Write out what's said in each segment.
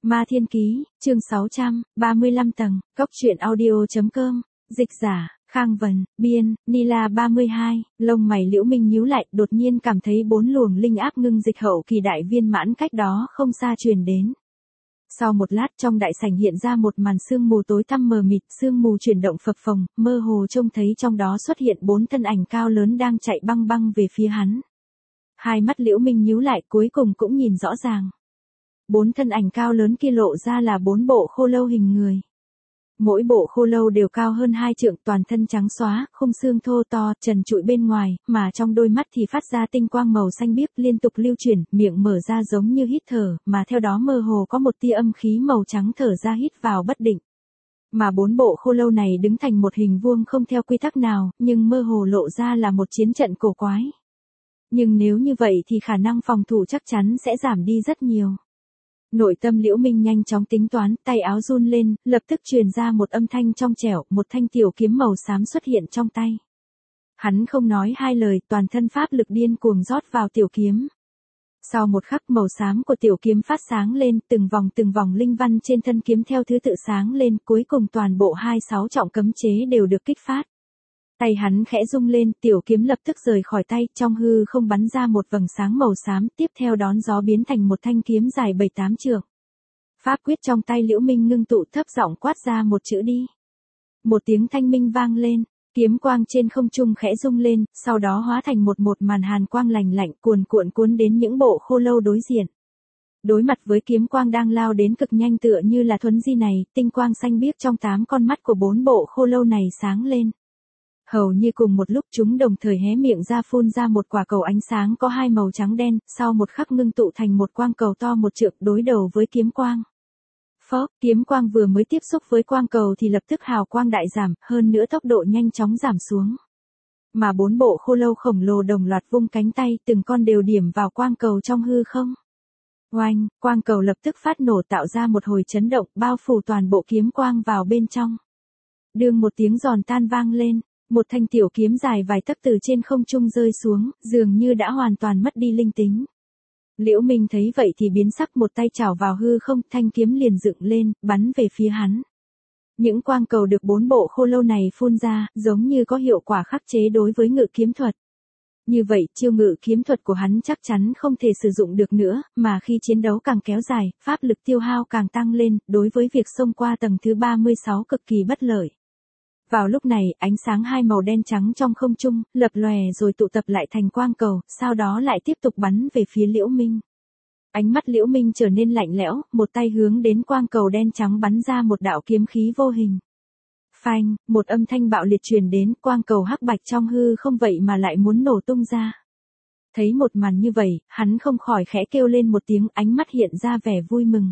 Ma Thiên Ký, chương 635 tầng, Cốc truyện audio.com, dịch giả, Khang Vân, biên, Nila 32, lông mày Liễu Minh nhíu lại, đột nhiên cảm thấy 4 luồng linh áp ngưng dịch hậu kỳ đại viên mãn cách đó không xa truyền đến. Sau một lát trong đại sảnh hiện ra một màn sương mù tối tăm mờ mịt, sương mù chuyển động phập phồng, mơ hồ trông thấy trong đó xuất hiện 4 thân ảnh cao lớn đang chạy băng băng về phía hắn. Hai mắt Liễu Minh nhíu lại cuối cùng cũng nhìn rõ ràng. 4 thân ảnh cao lớn kia lộ ra là 4 bộ khô lâu hình người. Mỗi bộ khô lâu đều cao hơn 2 trượng, toàn thân trắng xóa, khung xương thô to, trần trụi bên ngoài, mà trong đôi mắt thì phát ra tinh quang màu xanh biếc liên tục lưu chuyển, miệng mở ra giống như hít thở, mà theo đó mơ hồ có một tia âm khí màu trắng thở ra hít vào bất định. Mà 4 bộ khô lâu này đứng thành một hình vuông không theo quy tắc nào, nhưng mơ hồ lộ ra là một chiến trận cổ quái. Nhưng nếu như vậy thì khả năng phòng thủ chắc chắn sẽ giảm đi rất nhiều. Nội tâm Liễu Minh nhanh chóng tính toán, tay áo run lên, lập tức truyền ra một âm thanh trong trẻo, một thanh tiểu kiếm màu xám xuất hiện trong tay. Hắn không nói hai lời, toàn thân pháp lực điên cuồng rót vào tiểu kiếm. Sau một khắc màu xám của tiểu kiếm phát sáng lên, từng vòng linh văn trên thân kiếm theo thứ tự sáng lên, cuối cùng toàn bộ 26 trọng cấm chế đều được kích phát. Tay hắn khẽ rung lên, tiểu kiếm lập tức rời khỏi tay, trong hư không bắn ra một vầng sáng màu xám, tiếp theo đón gió biến thành một thanh kiếm dài 7-8 trượng. Pháp quyết trong tay Liễu Minh ngưng tụ, thấp giọng quát ra một chữ đi. Một tiếng thanh minh vang lên, kiếm quang trên không trung khẽ rung lên, sau đó hóa thành một màn hàn quang lạnh lạnh cuốn đến những bộ khô lâu đối diện. Đối mặt với kiếm quang đang lao đến cực nhanh tựa như là thuấn di này, tinh quang xanh biếc trong 8 con mắt của 4 bộ khô lâu này sáng lên. Hầu như cùng một lúc chúng đồng thời hé miệng ra phun ra một quả cầu ánh sáng có 2 màu trắng đen, sau một khắc ngưng tụ thành một quang cầu to 1 trượng đối đầu với kiếm quang. Phốc, kiếm quang vừa mới tiếp xúc với quang cầu thì lập tức hào quang đại giảm, hơn nữa tốc độ nhanh chóng giảm xuống. Mà 4 bộ khô lâu khổng lồ đồng loạt vung cánh tay, từng con đều điểm vào quang cầu trong hư không. Oanh, quang cầu lập tức phát nổ tạo ra một hồi chấn động, bao phủ toàn bộ kiếm quang vào bên trong. Đương một tiếng giòn tan vang lên. Một thanh tiểu kiếm dài vài tấc từ trên không trung rơi xuống, dường như đã hoàn toàn mất đi linh tính. Liễu Minh thấy vậy thì biến sắc, một tay chảo vào hư không, thanh kiếm liền dựng lên, bắn về phía hắn. Những quang cầu được 4 bộ khô lâu này phun ra, giống như có hiệu quả khắc chế đối với ngự kiếm thuật. Như vậy, chiêu ngự kiếm thuật của hắn chắc chắn không thể sử dụng được nữa, mà khi chiến đấu càng kéo dài, pháp lực tiêu hao càng tăng lên, đối với việc xông qua tầng thứ 36 cực kỳ bất lợi. Vào lúc này, ánh sáng 2 màu đen trắng trong không trung, lập lòe rồi tụ tập lại thành quang cầu, sau đó lại tiếp tục bắn về phía Liễu Minh. Ánh mắt Liễu Minh trở nên lạnh lẽo, một tay hướng đến quang cầu đen trắng bắn ra một đạo kiếm khí vô hình. Phanh, một âm thanh bạo liệt truyền đến, quang cầu hắc bạch trong hư không vậy mà lại muốn nổ tung ra. Thấy một màn như vậy, hắn không khỏi khẽ kêu lên một tiếng, ánh mắt hiện ra vẻ vui mừng.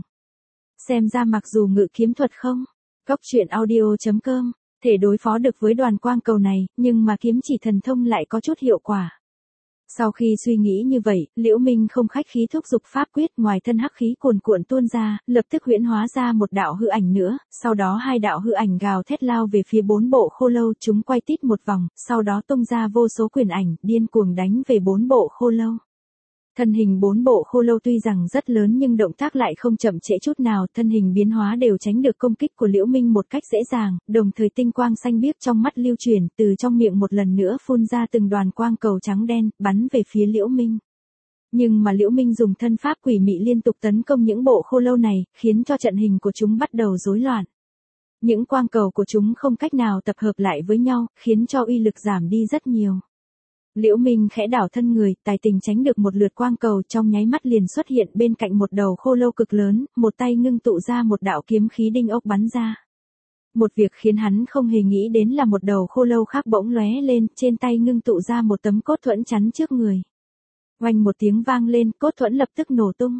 Xem ra mặc dù ngự kiếm thuật không, Cốc truyện audio.com thể đối phó được với đoàn quang cầu này, nhưng mà kiếm chỉ thần thông lại có chút hiệu quả. Sau khi suy nghĩ như vậy, Liễu Minh không khách khí thúc giục pháp quyết, ngoài thân hắc khí cuồn cuộn tuôn ra, lập tức huyễn hóa ra một đạo hư ảnh nữa, sau đó 2 đạo hư ảnh gào thét lao về phía 4 bộ khô lâu, chúng quay tít một vòng, sau đó tung ra vô số quyền ảnh, điên cuồng đánh về 4 bộ khô lâu. Thân hình 4 bộ khô lâu tuy rằng rất lớn nhưng động tác lại không chậm trễ chút nào, thân hình biến hóa đều tránh được công kích của Liễu Minh một cách dễ dàng, đồng thời tinh quang xanh biếc trong mắt lưu chuyển, từ trong miệng một lần nữa phun ra từng đoàn quang cầu trắng đen, bắn về phía Liễu Minh. Nhưng mà Liễu Minh dùng thân pháp quỷ mị liên tục tấn công những bộ khô lâu này, khiến cho trận hình của chúng bắt đầu rối loạn. Những quang cầu của chúng không cách nào tập hợp lại với nhau, khiến cho uy lực giảm đi rất nhiều. Liễu Minh khẽ đảo thân người, tài tình tránh được một lượt quang cầu, trong nháy mắt liền xuất hiện bên cạnh một đầu khô lâu cực lớn, một tay ngưng tụ ra một đạo kiếm khí đinh ốc bắn ra. Một việc khiến hắn không hề nghĩ đến là một đầu khô lâu khác bỗng lóe lên, trên tay ngưng tụ ra một tấm cốt thuẫn chắn trước người. Oanh một tiếng vang lên, cốt thuẫn lập tức nổ tung.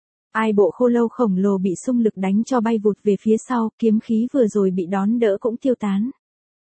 Ai bộ khô lâu khổng lồ bị xung lực đánh cho bay vụt về phía sau, kiếm khí vừa rồi bị đón đỡ cũng tiêu tán.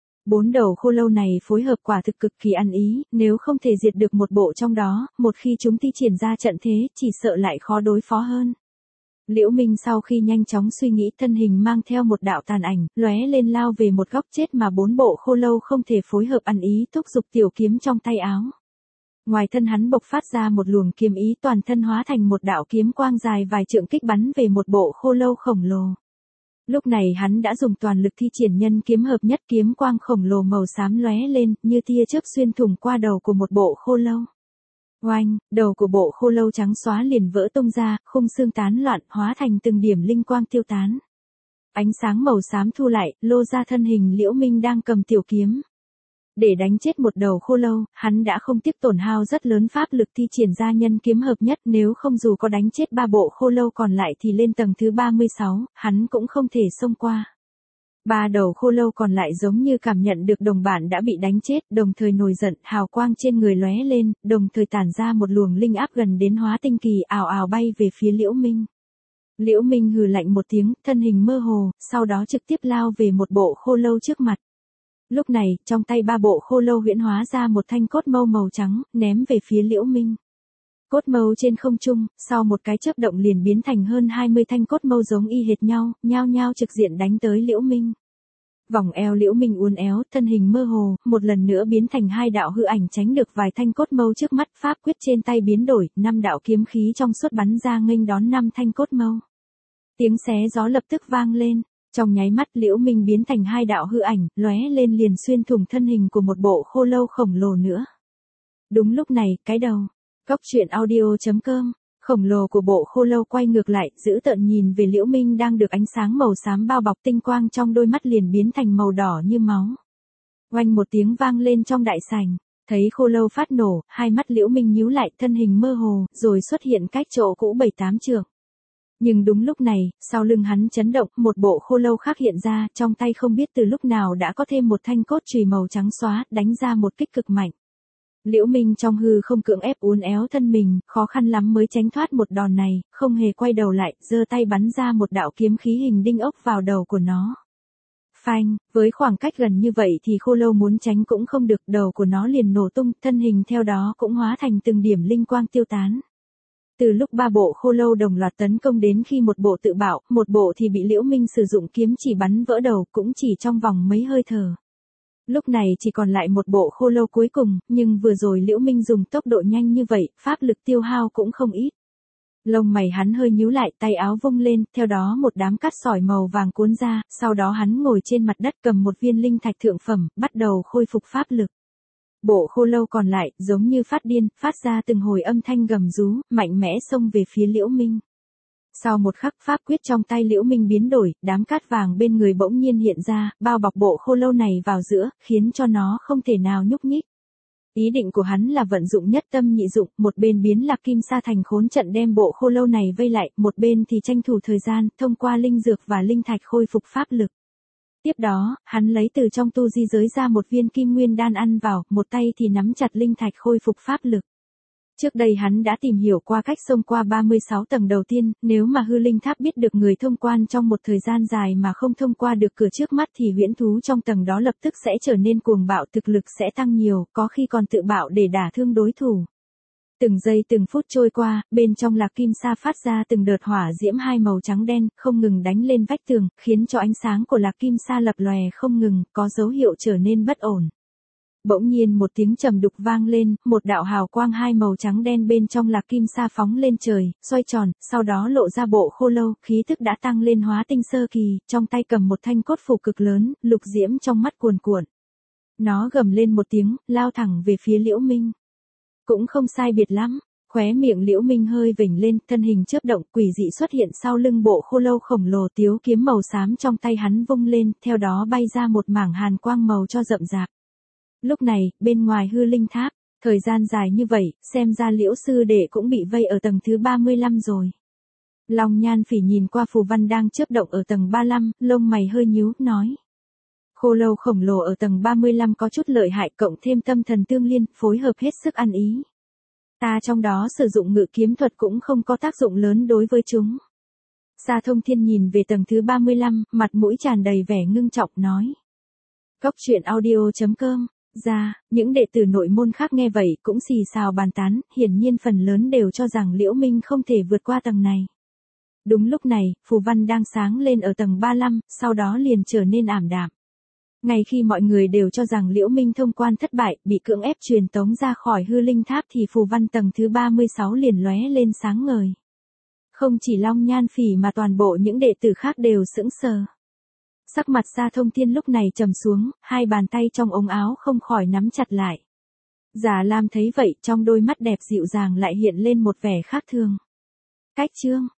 4 đầu khô lâu này phối hợp quả thực cực kỳ ăn ý, nếu không thể diệt được một bộ trong đó, một khi chúng thi triển ra trận thế, chỉ sợ lại khó đối phó hơn. Liễu Minh sau khi nhanh chóng suy nghĩ, thân hình mang theo một đạo tàn ảnh, lóe lên lao về một góc chết mà 4 bộ khô lâu không thể phối hợp ăn ý, thúc giục tiểu kiếm trong tay áo. Ngoài thân hắn bộc phát ra một luồng kiếm ý, toàn thân hóa thành một đạo kiếm quang dài vài trượng kích bắn về một bộ khô lâu khổng lồ. Lúc này hắn đã dùng toàn lực thi triển nhân kiếm hợp nhất, kiếm quang khổng lồ màu xám lóe lên, như tia chớp xuyên thủng qua đầu của một bộ khô lâu. Oanh, đầu của bộ khô lâu trắng xóa liền vỡ tung ra, khung xương tán loạn, hóa thành từng điểm linh quang tiêu tán. Ánh sáng màu xám thu lại, lô ra thân hình Liễu Minh đang cầm tiểu kiếm. Để đánh chết một đầu khô lâu, hắn đã không tiếc tổn hao rất lớn pháp lực thi triển ra nhân kiếm hợp nhất, nếu không dù có đánh chết 3 bộ khô lâu còn lại thì lên tầng thứ 36, hắn cũng không thể xông qua. 3 đầu khô lâu còn lại giống như cảm nhận được đồng bạn đã bị đánh chết, đồng thời nổi giận, hào quang trên người lóe lên, đồng thời tản ra một luồng linh áp gần đến hóa tinh kỳ, ào ào bay về phía Liễu Minh. Liễu Minh hừ lạnh một tiếng, thân hình mơ hồ, sau đó trực tiếp lao về một bộ khô lâu trước mặt. Lúc này, trong tay 3 bộ khô lâu huyễn hóa ra một thanh cốt mâu màu trắng, ném về phía Liễu Minh. Cốt mâu trên không trung, sau một cái chớp động liền biến thành hơn 20 thanh cốt mâu giống y hệt nhau, nhao nhao trực diện đánh tới Liễu Minh. Vòng eo Liễu Minh uốn éo, thân hình mơ hồ, một lần nữa biến thành 2 đạo hư ảnh tránh được vài thanh cốt mâu trước mắt, pháp quyết trên tay biến đổi, 5 đạo kiếm khí trong suốt bắn ra nghênh đón 5 thanh cốt mâu. Tiếng xé gió lập tức vang lên. Trong nháy mắt Liễu Minh biến thành 2 đạo hư ảnh, lóe lên liền xuyên thủng thân hình của một bộ khô lâu khổng lồ nữa. Đúng lúc này, cái đầu. Góc truyện audio.com, khổng lồ của bộ khô lâu quay ngược lại, dữ tợn nhìn về Liễu Minh đang được ánh sáng màu xám bao bọc, tinh quang trong đôi mắt liền biến thành màu đỏ như máu. Oanh một tiếng vang lên trong đại sảnh, thấy khô lâu phát nổ, hai mắt Liễu Minh nhíu lại, thân hình mơ hồ, rồi xuất hiện cách chỗ cũ 7-8 trượng. Nhưng đúng lúc này, sau lưng hắn chấn động, một bộ khô lâu khác hiện ra, trong tay không biết từ lúc nào đã có thêm một thanh cốt chùy màu trắng xóa, đánh ra một kích cực mạnh. Liễu Minh trong hư không cưỡng ép uốn éo thân mình, khó khăn lắm mới tránh thoát một đòn này, không hề quay đầu lại, giơ tay bắn ra một đạo kiếm khí hình đinh ốc vào đầu của nó. Phanh, với khoảng cách gần như vậy thì khô lâu muốn tránh cũng không được, đầu của nó liền nổ tung, thân hình theo đó cũng hóa thành từng điểm linh quang tiêu tán. Từ lúc 3 bộ khô lâu đồng loạt tấn công đến khi một bộ tự bạo, một bộ thì bị Liễu Minh sử dụng kiếm chỉ bắn vỡ đầu, cũng chỉ trong vòng mấy hơi thở. Lúc này chỉ còn lại một bộ khô lâu cuối cùng, nhưng vừa rồi Liễu Minh dùng tốc độ nhanh như vậy, pháp lực tiêu hao cũng không ít. Lông mày hắn hơi nhíu lại, tay áo vung lên, theo đó một đám cát sỏi màu vàng cuốn ra, sau đó hắn ngồi trên mặt đất cầm một viên linh thạch thượng phẩm, bắt đầu khôi phục pháp lực. Bộ khô lâu còn lại, giống như phát điên, phát ra từng hồi âm thanh gầm rú, mạnh mẽ xông về phía Liễu Minh. Sau một khắc, pháp quyết trong tay Liễu Minh biến đổi, đám cát vàng bên người bỗng nhiên hiện ra, bao bọc bộ khô lâu này vào giữa, khiến cho nó không thể nào nhúc nhích. Ý định của hắn là vận dụng nhất tâm nhị dụng, một bên biến Lạc Kim Sa thành khốn trận đem bộ khô lâu này vây lại, một bên thì tranh thủ thời gian, thông qua linh dược và linh thạch khôi phục pháp lực. Tiếp đó, hắn lấy từ trong tu di giới ra một viên kim nguyên đan ăn vào, một tay thì nắm chặt linh thạch khôi phục pháp lực. Trước đây hắn đã tìm hiểu qua cách xông qua 36 tầng đầu tiên, nếu mà hư linh tháp biết được người thông quan trong một thời gian dài mà không thông qua được cửa trước mắt thì huyễn thú trong tầng đó lập tức sẽ trở nên cuồng bạo, thực lực sẽ tăng nhiều, có khi còn tự bạo để đả thương đối thủ. Từng giây từng phút trôi qua, bên trong Lạc Kim Sa phát ra từng đợt hỏa diễm hai màu trắng đen, không ngừng đánh lên vách tường, khiến cho ánh sáng của Lạc Kim Sa lập lòe không ngừng, có dấu hiệu trở nên bất ổn. Bỗng nhiên một tiếng trầm đục vang lên, một đạo hào quang hai màu trắng đen bên trong Lạc Kim Sa phóng lên trời, xoay tròn, sau đó lộ ra bộ khô lâu, khí tức đã tăng lên hóa tinh sơ kỳ, trong tay cầm một thanh cốt phủ cực lớn, lục diễm trong mắt cuồn cuộn. Nó gầm lên một tiếng, lao thẳng về phía Liễu Minh. Cũng không sai biệt lắm, khóe miệng Liễu Minh hơi vểnh lên, thân hình chớp động, quỷ dị xuất hiện sau lưng bộ khô lâu khổng lồ, tiếu kiếm màu xám trong tay hắn vung lên, theo đó bay ra một mảng hàn quang màu cho rậm rạp. Lúc này, bên ngoài hư linh tháp, thời gian dài như vậy, xem ra Liễu sư đệ cũng bị vây ở tầng thứ 35 rồi. Long Nhan Phỉ nhìn qua phù văn đang chớp động ở tầng 35, lông mày hơi nhíu, nói. Khô lâu khổng lồ ở tầng 35 có chút lợi hại, cộng thêm tâm thần tương liên, phối hợp hết sức ăn ý. Ta trong đó sử dụng ngự kiếm thuật cũng không có tác dụng lớn đối với chúng. Sa Thông Thiên nhìn về tầng thứ 35, mặt mũi tràn đầy vẻ ngưng trọng nói. Góc truyện audio.com, những đệ tử nội môn khác nghe vậy cũng xì xào bàn tán, hiển nhiên phần lớn đều cho rằng Liễu Minh không thể vượt qua tầng này. Đúng lúc này, phù văn đang sáng lên ở tầng 35, sau đó liền trở nên ảm đạm. Ngay khi mọi người đều cho rằng Liễu Minh thông quan thất bại, bị cưỡng ép truyền tống ra khỏi hư linh tháp thì phù văn tầng thứ 36 liền lóe lên sáng ngời. Không chỉ Long Nhan Phỉ mà toàn bộ những đệ tử khác đều sững sờ. Sắc mặt Sa Thông Thiên lúc này trầm xuống, hai bàn tay trong ống áo không khỏi nắm chặt lại. Giả Lam thấy vậy, trong đôi mắt đẹp dịu dàng lại hiện lên một vẻ khác thường. Cách chương